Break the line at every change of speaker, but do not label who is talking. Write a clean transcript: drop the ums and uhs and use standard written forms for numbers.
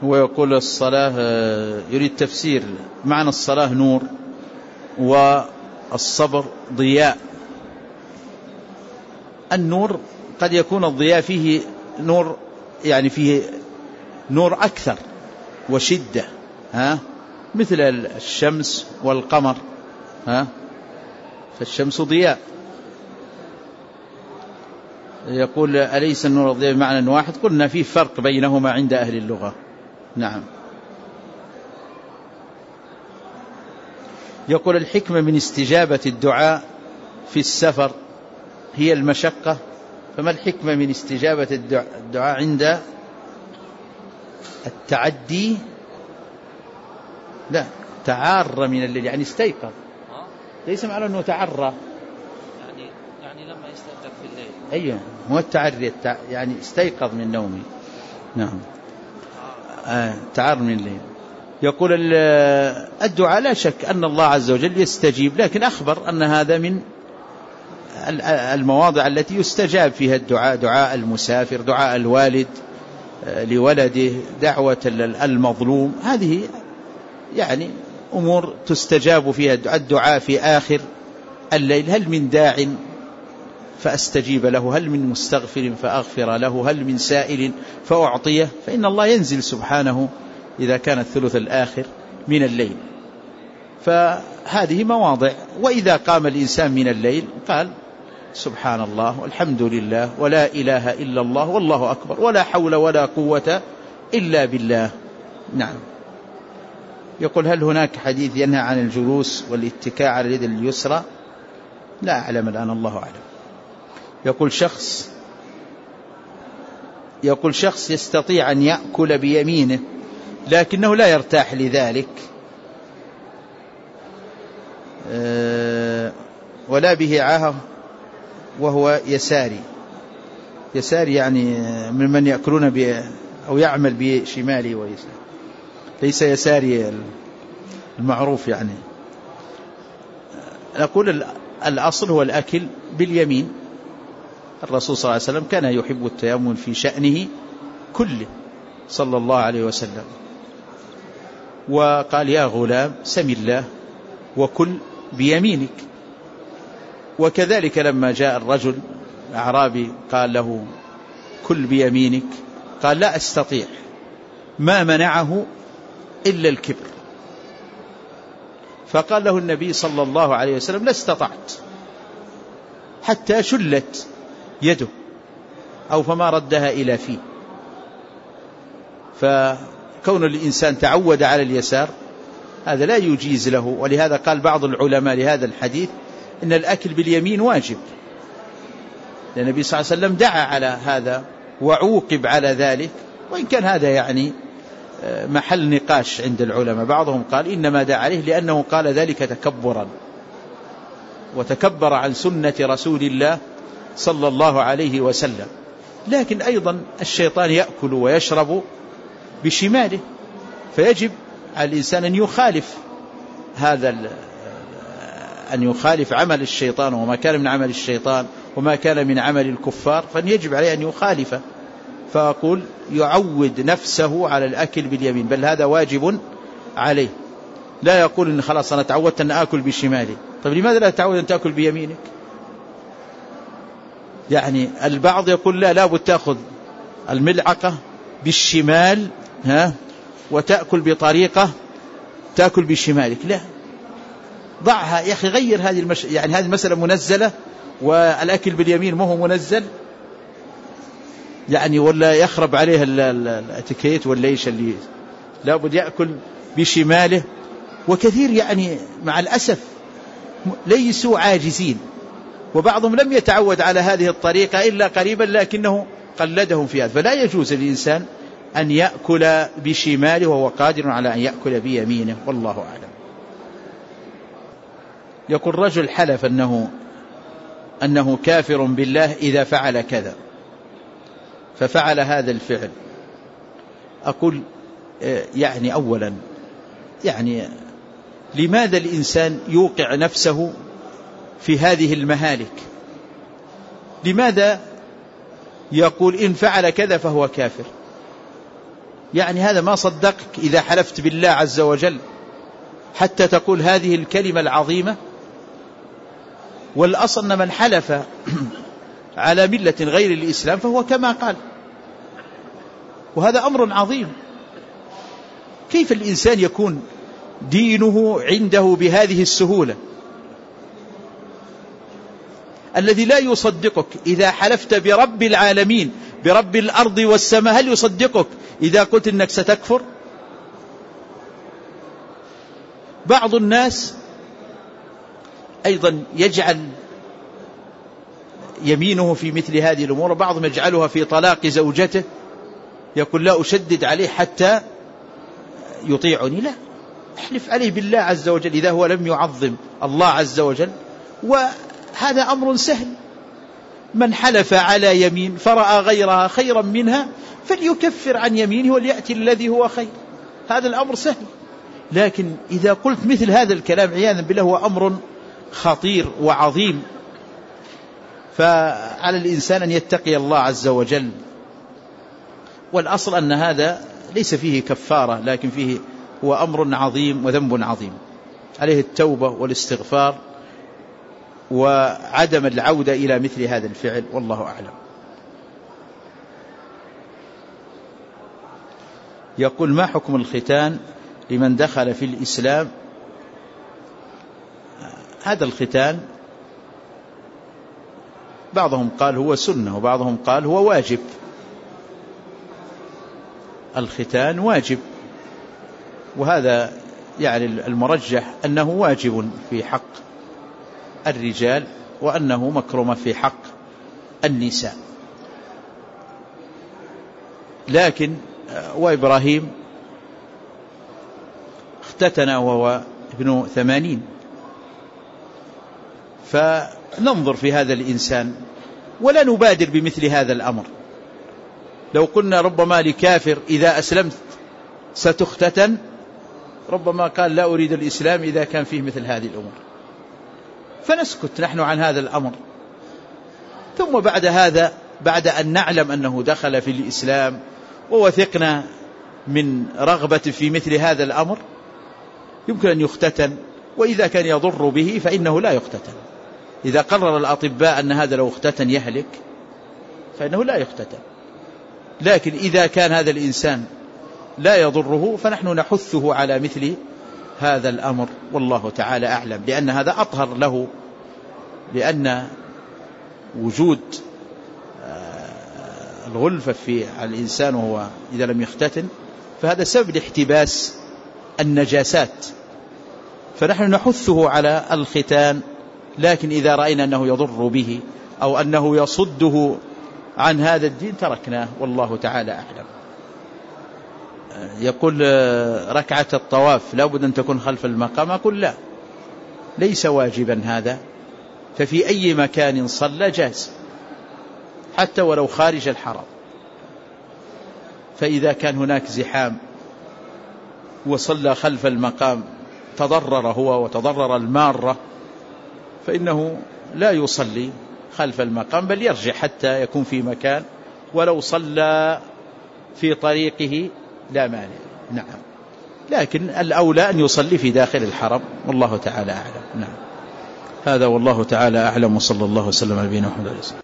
هو يقول الصلاة يريد تفسير معنى الصلاة نور والصبر ضياء. النور قد يكون الضياء فيه نور، يعني فيه نور أكثر وشدة، مثل الشمس والقمر، فالشمس ضياء. يقول أليس النور والضياء بمعنى واحد؟ قلنا فيه فرق بينهما عند أهل اللغة. نعم. يقول الحكمة من استجابة الدعاء في السفر هي المشقة، فما الحكمة من استجابة الدعاء عند التعدي؟ لا، تعار من الليل، يعني استيقظ، ليس معنى أنه تعرى،
يعني لما يستيقظ في الليل.
أيوة، هو التعري، يعني استيقظ من نومه. نعم، تعار من الليل. يقول الدعاء لا شك أن الله عز وجل يستجيب، لكن أخبر أن هذا من المواضع التي يستجاب فيها الدعاء، دعاء المسافر، دعاء الوالد لولده، دعوة المظلوم، هذه يعني أمور تستجاب فيها الدعاء في آخر الليل. هل من داع فأستجيب له؟ هل من مستغفر فأغفر له؟ هل من سائل فأعطيه؟ فإن الله ينزل سبحانه إذا كان الثلث الآخر من الليل. فهذه مواضع. وإذا قام الإنسان من الليل قال سبحان الله والحمد لله ولا إله إلا الله والله أكبر ولا حول ولا قوة إلا بالله. نعم. يقول هل هناك حديث ينهى عن الجلوس والاتكاء على اليد اليسرى؟ لا أعلم الآن، الله أعلم. يقول شخص يستطيع أن يأكل بيمينه لكنه لا يرتاح لذلك، ولا به عاهة وهو يساري يعني ممن يأكلون أو يعمل بشماله ويساري، ليس يساري المعروف. يعني نقول الأصل هو الأكل باليمين. الرسول صلى الله عليه وسلم كان يحب التيمم في شأنه كله صلى الله عليه وسلم، وقال يا غلام سم الله وكل بيمينك. وكذلك لما جاء الرجل أعرابي قال له كل بيمينك، قال لا أستطيع، ما منعه إلا الكبر. فقال له النبي صلى الله عليه وسلم لا استطعت، حتى شلت يده أو فما ردها إلى فيه. فكون الإنسان تعود على اليسار هذا لا يجيز له. ولهذا قال بعض العلماء لهذا الحديث إن الأكل باليمين واجب، لأن النبي صلى الله عليه وسلم دعا على هذا وعوقب على ذلك. وإن كان هذا يعني محل نقاش عند العلماء، بعضهم قال إنما دعا عليه لأنه قال ذلك تكبرا، وتكبر عن سنة رسول الله صلى الله عليه وسلم. لكن أيضا الشيطان يأكل ويشرب بشماله، فيجب على الإنسان أن يخالف أن يخالف عمل الشيطان، وما كان من عمل الشيطان وما كان من عمل الكفار، فيجب عليه أن يخالفه. فأقول يعود نفسه على الأكل باليمين، بل هذا واجب عليه. لا يقول إن خلاص أنا تعودت أن أكل بشمالي. طيب لماذا لا تعود أن تأكل بيمينك؟ يعني البعض يقول لا بد تأخذ الملعقة بالشمال وتأكل بطريقة تأكل بشمالك. لا، ضعها يا أخي، غير هذه يعني هذه المسألة منزلة والأكل باليمين ما هو منزل، يعني ولا يخرب عليه الاتيكيت ولا ايش اللي لا بد يأكل بشماله. وكثير يعني مع الأسف ليسوا عاجزين، وبعضهم لم يتعود على هذه الطريقة إلا قريبا لكنه قلدهم في هذا. فلا يجوز للإنسان أن يأكل بشماله وهو قادر على أن يأكل بيمينه، والله أعلم. يقول رجل حلف أنه كافر بالله إذا فعل كذا، ففعل هذا الفعل. أقول يعني أولا يعني لماذا الإنسان يوقع نفسه في هذه المهالك؟ لماذا يقول إن فعل كذا فهو كافر؟ يعني هذا ما صدقك إذا حلفت بالله عز وجل حتى تقول هذه الكلمة العظيمة. والأصل أن من حلف على ملة غير الإسلام فهو كما قال، وهذا أمر عظيم. كيف الإنسان يكون دينه عنده بهذه السهولة؟ الذي لا يصدقك إذا حلفت برب العالمين برب الأرض والسماء، هل يصدقك إذا قلت إنك ستكفر؟ بعض الناس أيضا يجعل يمينه في مثل هذه الأمور، بعضهم يجعلها في طلاق زوجته، يقول لا أشدد عليه حتى يطيعني. لا، احلف عليه بالله عز وجل إذا هو لم يعظم الله عز وجل، وهذا أمر سهل. من حلف على يمين فرأى غيرها خيرا منها فليكفر عن يمينه وليأتي الذي هو خير، هذا الأمر سهل. لكن إذا قلت مثل هذا الكلام عياذا بالله هو أمر خطير وعظيم، فعلى الإنسان أن يتقي الله عز وجل. والأصل أن هذا ليس فيه كفارة، لكن فيه هو أمر عظيم وذنب عظيم، عليه التوبة والاستغفار وعدم العودة إلى مثل هذا الفعل، والله أعلم. يقول ما حكم الختان لمن دخل في الإسلام؟ هذا الختان بعضهم قال هو سنة وبعضهم قال هو واجب. الختان واجب، وهذا يعني المرجح أنه واجب في حق الرجال وأنه مكرم في حق النساء. لكن وإبراهيم اختتن وهو ابن 80، فننظر في هذا الإنسان ولا نبادر بمثل هذا الأمر. لو قلنا ربما لكافر إذا أسلمت ستختتن، ربما قال لا أريد الإسلام إذا كان فيه مثل هذه الأمور، فنسكت نحن عن هذا الأمر. ثم بعد هذا، بعد أن نعلم أنه دخل في الإسلام ووثقنا من رغبة في مثل هذا الأمر، يمكن أن يختتن، وإذا كان يضر به فإنه لا يختتن. إذا قرر الأطباء أن هذا لو اختتن يهلك فإنه لا يختتن. لكن إذا كان هذا الإنسان لا يضره فنحن نحثه على مثل هذا الأمر، والله تعالى أعلم، لأن هذا أطهر له، لأن وجود الغلفة في الإنسان وهو إذا لم يختتن فهذا سبب احتباس النجاسات، فنحن نحثه على الختان. لكن إذا رأينا أنه يضر به أو أنه يصده عن هذا الدين تركناه، والله تعالى أعلم. يقول ركعة الطواف لابد أن تكون خلف المقام، أقول لا، ليس واجبا هذا، ففي أي مكان صلى جاز حتى ولو خارج الحرم. فإذا كان هناك زحام وصلى خلف المقام تضرر هو وتضرر المارة فإنه لا يصلي خلف المقام، بل يرجع حتى يكون في مكان، ولو صلى في طريقه لا مانع. نعم، لكن الأولى أن يصلي في داخل الحرم، والله تعالى أعلم. نعم، هذا والله تعالى أعلم، وصلى الله وسلم على نبينا محمد.